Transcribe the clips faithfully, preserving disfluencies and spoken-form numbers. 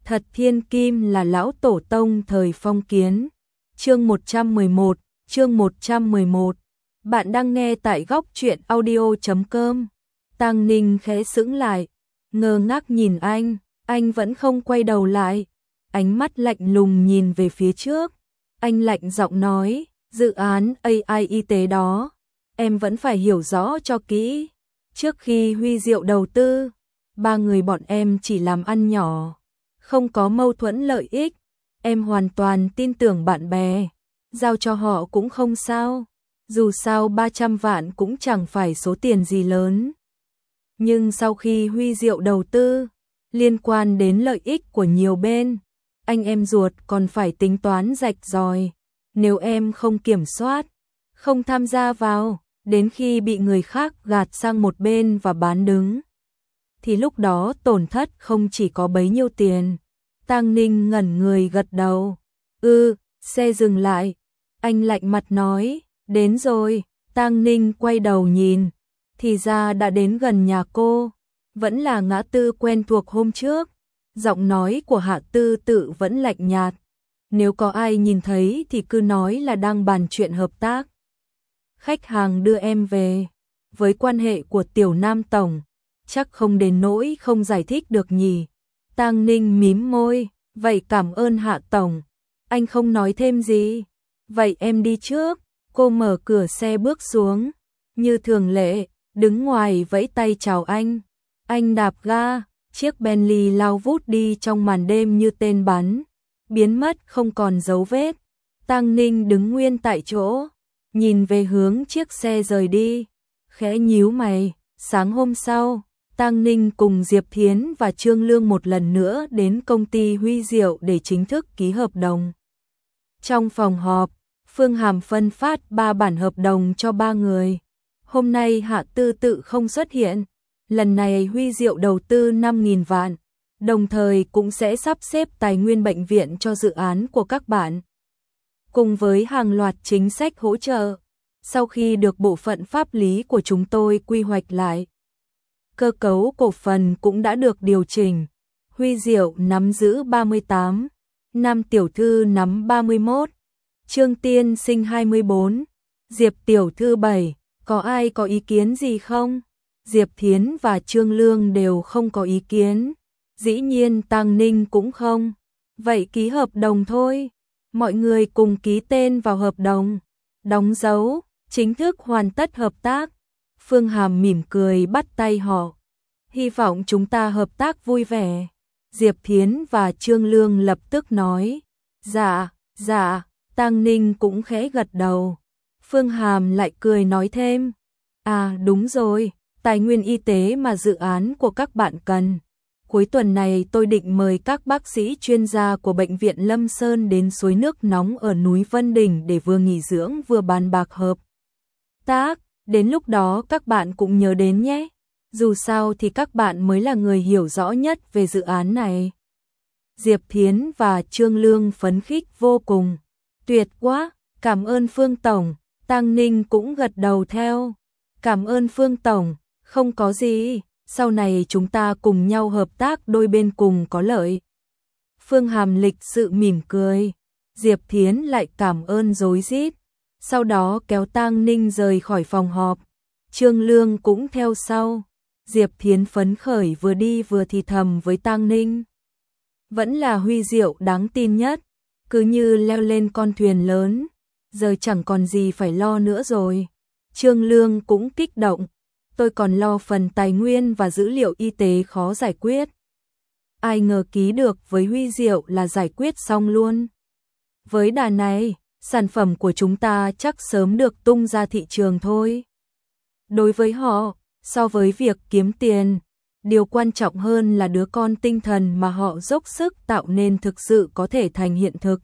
Thật thiên kim là lão tổ tông thời phong kiến. Chương một trăm mười một, chương một trăm mười một. Bạn đang nghe tại góc truyện audio chấm com. Tăng Ninh khẽ sững lại, ngơ ngác nhìn anh, anh vẫn không quay đầu lại, ánh mắt lạnh lùng nhìn về phía trước. Anh lạnh giọng nói, dự án a i y tế đó, em vẫn phải hiểu rõ cho kỹ. Trước khi Huy Diệu đầu tư, ba người bọn em chỉ làm ăn nhỏ, không có mâu thuẫn lợi ích. Em hoàn toàn tin tưởng bạn bè, giao cho họ cũng không sao. Dù sao ba trăm vạn cũng chẳng phải số tiền gì lớn. Nhưng sau khi Huy Diệu đầu tư, liên quan đến lợi ích của nhiều bên, anh em ruột còn phải tính toán rạch ròi. Nếu em không kiểm soát, không tham gia vào, đến khi bị người khác gạt sang một bên và bán đứng, thì lúc đó tổn thất không chỉ có bấy nhiêu tiền. Tăng Ninh ngẩn người gật đầu. Ừ, xe dừng lại. Anh lạnh mặt nói, đến rồi. Tăng Ninh quay đầu nhìn, thì ra đã đến gần nhà cô. Vẫn là ngã tư quen thuộc hôm trước. Giọng nói của Hạ Tư Tự vẫn lạnh nhạt. Nếu có ai nhìn thấy thì cứ nói là đang bàn chuyện hợp tác. Khách hàng đưa em về. Với quan hệ của Tiểu Nam Tổng, chắc không đến nỗi không giải thích được nhỉ. Tăng Ninh mím môi, vậy cảm ơn Hạ Tổng. Anh không nói thêm gì. Vậy em đi trước. Cô mở cửa xe bước xuống, như thường lệ, đứng ngoài vẫy tay chào anh. Anh đạp ga, chiếc Bentley lao vút đi trong màn đêm như tên bắn, biến mất không còn dấu vết. Tăng Ninh đứng nguyên tại chỗ, nhìn về hướng chiếc xe rời đi, khẽ nhíu mày. Sáng hôm sau, Tăng Ninh cùng Diệp Thiến và Trương Lương một lần nữa đến công ty Huy Diệu để chính thức ký hợp đồng. Trong phòng họp, Phương Hàm phân phát ba bản hợp đồng cho ba người. Hôm nay Hạ Tư Tự không xuất hiện, lần này Huy Diệu đầu tư năm nghìn vạn, đồng thời cũng sẽ sắp xếp tài nguyên bệnh viện cho dự án của các bạn, cùng với hàng loạt chính sách hỗ trợ. Sau khi được bộ phận pháp lý của chúng tôi quy hoạch lại, cơ cấu cổ phần cũng đã được điều chỉnh. Huy Diệu nắm giữ ba mươi tám, Nam Tiểu Thư nắm ba mươi mốt, Trương Tiên Sinh hai mươi bốn, Diệp Tiểu Thư bảy. Có ai có ý kiến gì không? Diệp Thiến và Trương Lương đều không có ý kiến. Dĩ nhiên Tăng Ninh cũng không. Vậy ký hợp đồng thôi. Mọi người cùng ký tên vào hợp đồng, đóng dấu, chính thức hoàn tất hợp tác. Phương Hàm mỉm cười bắt tay họ. Hy vọng chúng ta hợp tác vui vẻ. Diệp Thiến và Trương Lương lập tức nói. Dạ, dạ. Tăng Ninh cũng khẽ gật đầu. Phương Hàm lại cười nói thêm. À đúng rồi, tài nguyên y tế mà dự án của các bạn cần. Cuối tuần này tôi định mời các bác sĩ chuyên gia của Bệnh viện Lâm Sơn đến suối nước nóng ở núi Vân Đình để vừa nghỉ dưỡng vừa bàn bạc hợp tác. Đến lúc đó các bạn cũng nhớ đến nhé. Dù sao thì các bạn mới là người hiểu rõ nhất về dự án này. Diệp Thiến và Trương Lương phấn khích vô cùng. Tuyệt quá, cảm ơn Phương Tổng. Tăng Ninh cũng gật đầu theo. Cảm ơn Phương Tổng, không có gì, sau này chúng ta cùng nhau hợp tác, đôi bên cùng có lợi. Phương Hàm lịch sự mỉm cười. Diệp Thiến lại cảm ơn rối rít, sau đó kéo Tăng Ninh rời khỏi phòng họp. Trương Lương cũng theo sau. Diệp Thiến phấn khởi vừa đi vừa thì thầm với Tăng Ninh. Vẫn là Huy Diệu đáng tin nhất, cứ như leo lên con thuyền lớn, giờ chẳng còn gì phải lo nữa rồi. Trương Lương cũng kích động. Tôi còn lo phần tài nguyên và dữ liệu y tế khó giải quyết. Ai ngờ ký được với Huy Diệu là giải quyết xong luôn. Với đà này, sản phẩm của chúng ta chắc sớm được tung ra thị trường thôi. Đối với họ, so với việc kiếm tiền, điều quan trọng hơn là đứa con tinh thần mà họ dốc sức tạo nên thực sự có thể thành hiện thực.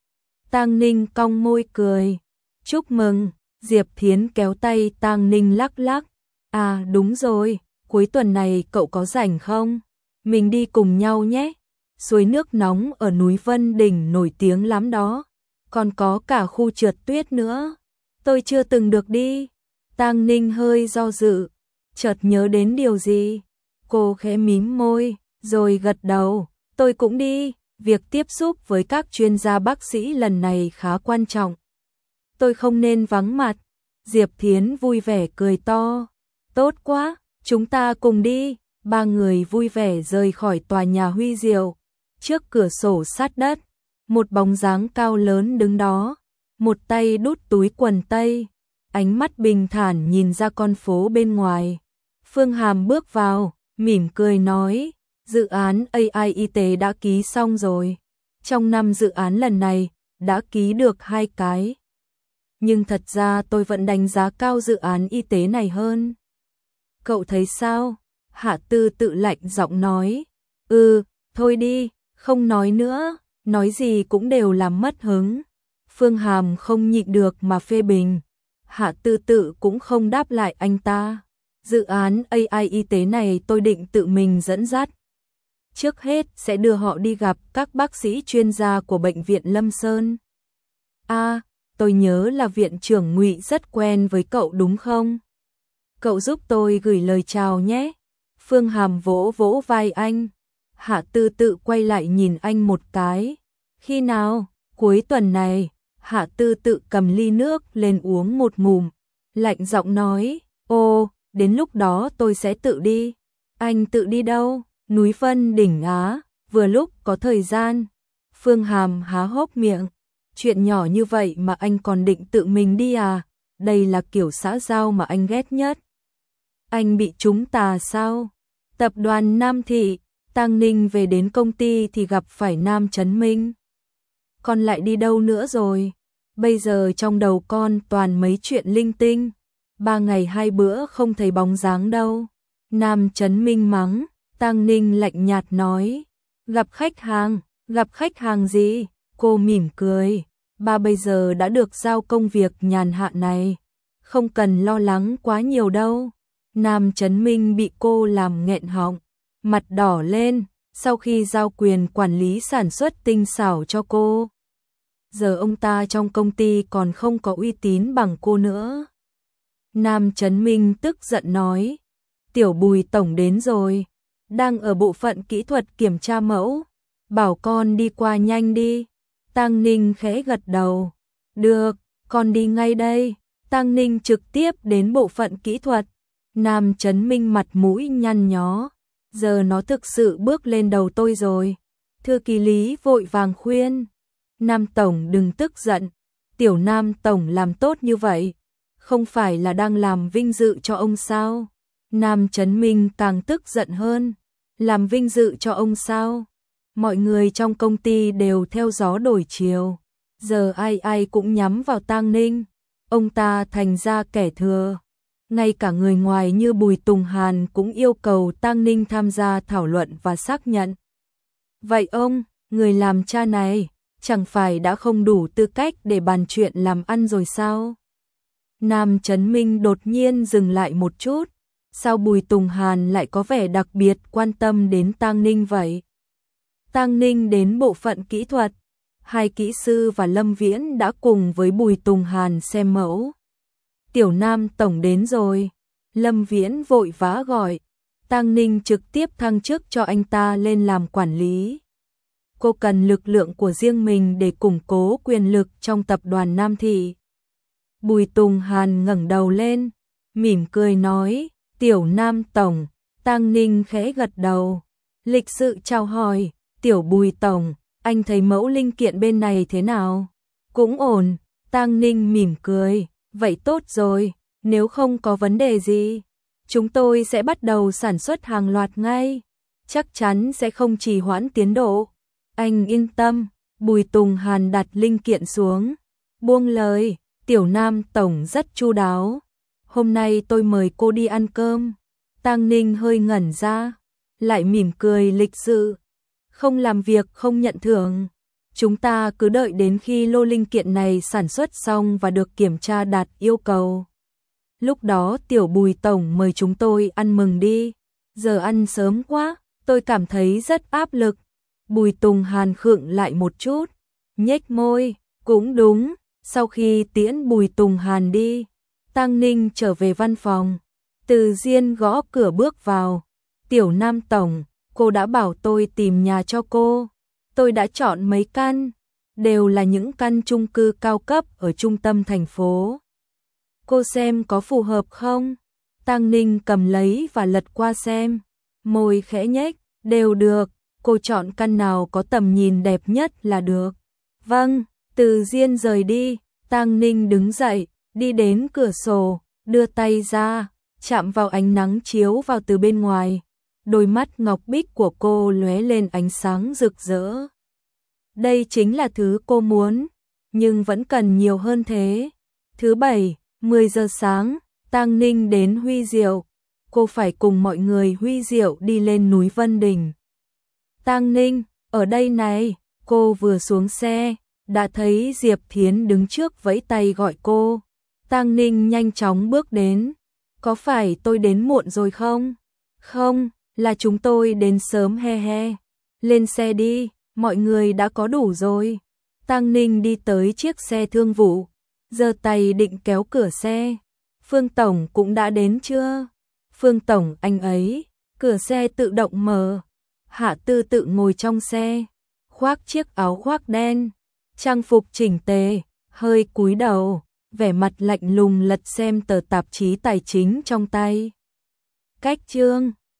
Tăng Ninh cong môi cười. Chúc mừng. Diệp Thiến kéo tay Tăng Ninh lắc lắc. À đúng rồi, cuối tuần này cậu có rảnh không? Mình đi cùng nhau nhé. Suối nước nóng ở núi Vân Đình nổi tiếng lắm đó. Còn có cả khu trượt tuyết nữa. Tôi chưa từng được đi. Tăng Ninh hơi do dự, chợt nhớ đến điều gì. Cô khẽ mím môi, rồi gật đầu. Tôi cũng đi, việc tiếp xúc với các chuyên gia bác sĩ lần này khá quan trọng. Tôi không nên vắng mặt. Diệp Thiến vui vẻ cười to. Tốt quá, chúng ta cùng đi. Ba người vui vẻ rời khỏi tòa nhà Huy Diệu. Trước cửa sổ sát đất, một bóng dáng cao lớn đứng đó, một tay đút túi quần tây, ánh mắt bình thản nhìn ra con phố bên ngoài. Phương Hàm bước vào, mỉm cười nói, dự án a i y tế đã ký xong rồi. Trong năm dự án lần này, đã ký được hai cái. Nhưng thật ra tôi vẫn đánh giá cao dự án y tế này hơn. Cậu thấy sao? Hạ Tư tự lạnh giọng nói. Ừ, thôi đi, không nói nữa, nói gì cũng đều làm mất hứng. Phương Hàm không nhịn được mà phê bình. Hạ Tư tự cũng không đáp lại anh ta. Dự án a i y tế này tôi định tự mình dẫn dắt. Trước hết sẽ đưa họ đi gặp các bác sĩ chuyên gia của bệnh viện Lâm Sơn. À, tôi nhớ là viện trưởng Ngụy rất quen với cậu đúng không? Cậu giúp tôi gửi lời chào nhé. Phương Hàm vỗ vỗ vai anh. Hạ Tư tự quay lại nhìn anh một cái. Khi nào? Cuối tuần này. Hạ Tư tự cầm ly nước lên uống một ngụm, lạnh giọng nói, ô, đến lúc đó tôi sẽ tự đi. Anh tự đi đâu? Núi Vân Đỉnh Á, vừa lúc có thời gian. Phương Hàm há hốc miệng. Chuyện nhỏ như vậy mà anh còn định tự mình đi à? Đây là kiểu xã giao mà anh ghét nhất. Anh bị trúng tà sao? Tập đoàn Nam Thị, Tang Ninh về đến công ty thì gặp phải Nam Chấn Minh. Con lại đi đâu nữa rồi? Bây giờ trong đầu con toàn mấy chuyện linh tinh. Ba ngày hai bữa không thấy bóng dáng đâu. Nam Chấn Minh mắng. Tang Ninh lạnh nhạt nói. Gặp khách hàng, gặp khách hàng gì? Cô mỉm cười. Ba bây giờ đã được giao công việc nhàn hạ này. Không cần lo lắng quá nhiều đâu. Nam Chấn Minh bị cô làm nghẹn họng, mặt đỏ lên, sau khi giao quyền quản lý sản xuất tinh xảo cho cô. Giờ ông ta trong công ty còn không có uy tín bằng cô nữa. Nam Chấn Minh tức giận nói, Tiểu Bùi tổng đến rồi, đang ở bộ phận kỹ thuật kiểm tra mẫu, bảo con đi qua nhanh đi. Tang Ninh khẽ gật đầu, được, con đi ngay đây. Tang Ninh trực tiếp đến bộ phận kỹ thuật. Nam Chấn Minh mặt mũi nhăn nhó, giờ nó thực sự bước lên đầu tôi rồi. Thư ký Lý vội vàng khuyên, Nam tổng đừng tức giận, Tiểu Nam tổng làm tốt như vậy, không phải là đang làm vinh dự cho ông sao? Nam Chấn Minh càng tức giận hơn, làm vinh dự cho ông sao? Mọi người trong công ty đều theo gió đổi chiều, giờ ai ai cũng nhắm vào Tang Ninh, ông ta thành ra kẻ thừa. Ngay cả người ngoài như Bùi Tùng Hàn cũng yêu cầu Tang Ninh tham gia thảo luận và xác nhận. Vậy ông, người làm cha này, chẳng phải đã không đủ tư cách để bàn chuyện làm ăn rồi sao? Nam Chấn Minh đột nhiên dừng lại một chút, sao Bùi Tùng Hàn lại có vẻ đặc biệt quan tâm đến Tang Ninh vậy? Tang Ninh đến bộ phận kỹ thuật, hai kỹ sư và Lâm Viễn đã cùng với Bùi Tùng Hàn xem mẫu. Tiểu Nam tổng đến rồi. Lâm Viễn vội vã gọi. Tang Ninh trực tiếp thăng chức cho anh ta lên làm quản lý. Cô cần lực lượng của riêng mình để củng cố quyền lực trong tập đoàn Nam Thị. Bùi Tùng Hàn ngẩng đầu lên, mỉm cười nói, Tiểu Nam tổng. Tang Ninh khẽ gật đầu, lịch sự chào hỏi, Tiểu Bùi tổng, anh thấy mẫu linh kiện bên này thế nào? Cũng ổn. Tang Ninh mỉm cười. Vậy tốt rồi, nếu không có vấn đề gì, chúng tôi sẽ bắt đầu sản xuất hàng loạt ngay, chắc chắn sẽ không trì hoãn tiến độ. Anh yên tâm. Bùi Tùng Hàn đặt linh kiện xuống, buông lời, Tiểu Nam tổng rất chu đáo. Hôm nay tôi mời cô đi ăn cơm. Tang Ninh hơi ngẩn ra, lại mỉm cười lịch sự. Không làm việc không nhận thưởng. Chúng ta cứ đợi đến khi lô linh kiện này sản xuất xong và được kiểm tra đạt yêu cầu. Lúc đó Tiểu Bùi tổng mời chúng tôi ăn mừng đi. Giờ ăn sớm quá, tôi cảm thấy rất áp lực. Bùi Tùng Hàn khựng lại một chút, nhếch môi, cũng đúng. Sau khi tiễn Bùi Tùng Hàn đi, Tang Ninh trở về văn phòng. Từ Diên gõ cửa bước vào. Tiểu Nam tổng, cô đã bảo tôi tìm nhà cho cô. Tôi đã chọn mấy căn, đều là những căn chung cư cao cấp ở trung tâm thành phố. Cô xem có phù hợp không? Tang Ninh cầm lấy và lật qua xem, môi khẽ nhếch, đều được, cô chọn căn nào có tầm nhìn đẹp nhất là được. Vâng, Từ Diên rời đi, Tang Ninh đứng dậy, đi đến cửa sổ, đưa tay ra, chạm vào ánh nắng chiếu vào từ bên ngoài. Đôi mắt ngọc bích của cô lóe lên ánh sáng rực rỡ. Đây chính là thứ cô muốn, nhưng vẫn cần nhiều hơn thế. Thứ bảy, mười giờ sáng, Tang Ninh đến Huy Diệu. Cô phải cùng mọi người Huy Diệu đi lên núi Vân Đình. Tang Ninh, ở đây này, cô vừa xuống xe, đã thấy Diệp Thiến đứng trước vẫy tay gọi cô. Tang Ninh nhanh chóng bước đến. Có phải tôi đến muộn rồi không? Không, là chúng tôi đến sớm he he. Lên xe đi, mọi người đã có đủ rồi. Tang Ninh đi tới chiếc xe thương vụ, giơ tay định kéo cửa xe. Phương Tổng cũng đã đến chưa? Phương Tổng anh ấy, cửa xe tự động mở. Hạ Tư tự ngồi trong xe, khoác chiếc áo khoác đen, trang phục chỉnh tề, hơi cúi đầu, vẻ mặt lạnh lùng lật xem tờ tạp chí tài chính trong tay. Cách chương